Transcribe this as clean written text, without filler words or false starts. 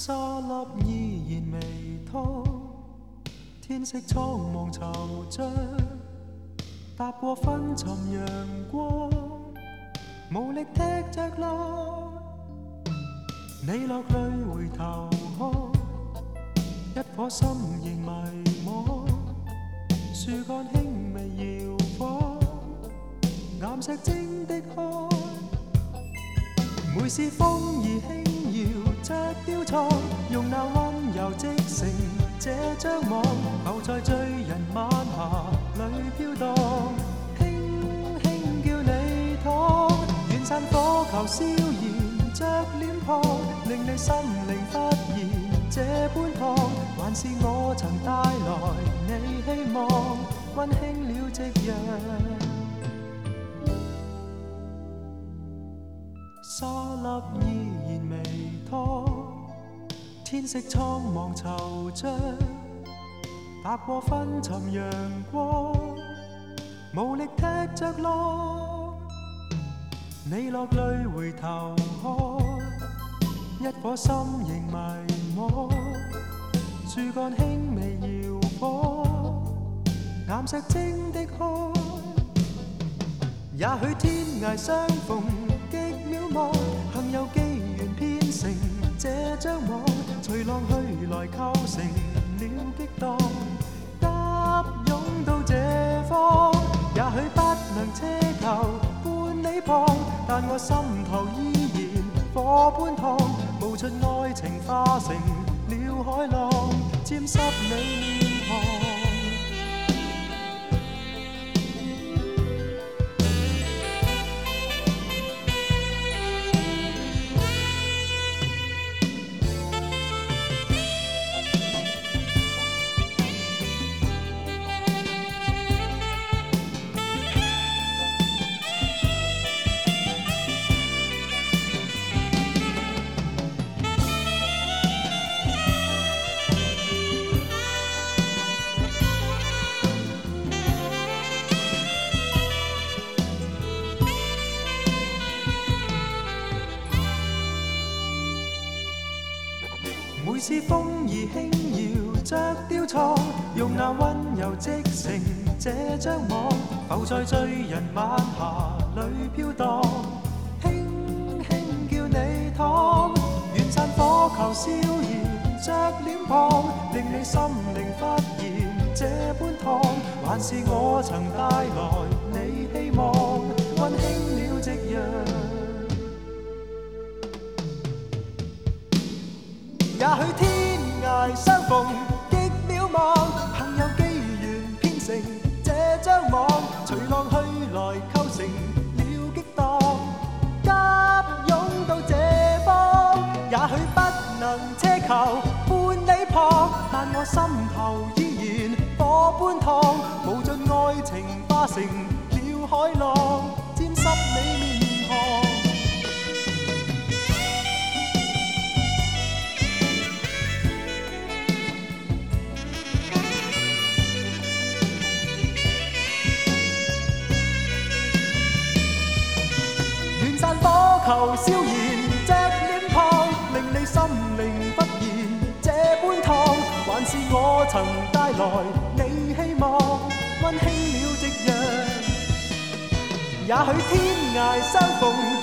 沙粒依然未拖，天色蒼茫惆悵，踏過昏沉陽光，無力踢着浪。你落淚回頭看，一顆心仍迷惘，樹幹輕微搖晃，岩石晶的海。每是風兒輕搖着雕塑，用那溫柔織成這張網，浮在醉人晚霞裏飄蕩，輕輕叫你躺。遠山火球燒燃着臉龐，令你心靈忽然這般燙，還是我曾帶來你希望，溫馨了夕陽。沙粒依然未拖，天色蒼茫惆悵，踏過昏沉陽光，無力踢着浪。你落淚回頭看，一顆心仍迷惘，樹幹輕微搖晃，岩石晶的海。也許天涯相逢幸有機緣編成這張網，隨浪去來構成了激盪，急湧到這方。也許不能奢求伴你旁，但我心頭依然火般燙，無盡愛情化成了海浪，沾濕你面龐。每是風兒輕搖着雕塑，用那溫柔織成這張網，浮在醉人晚霞裏飄蕩，輕輕叫你躺。遠山火球燒燃着臉龐，令你心靈忽然這般燙，還是我曾帶來你希望，溫馨了夕陽。也許天涯相逢極渺茫，幸有機緣編成這張網，隨浪去來構成了激盪，急湧到這方。也許不能奢求伴你旁，但我心頭依然火般燙，無盡愛情化成了海浪，沾濕你面龐。火球燒燃着臉龐，令你心靈忽然這般燙，還是我曾帶來你希望，溫馨了夕陽。也許天涯相逢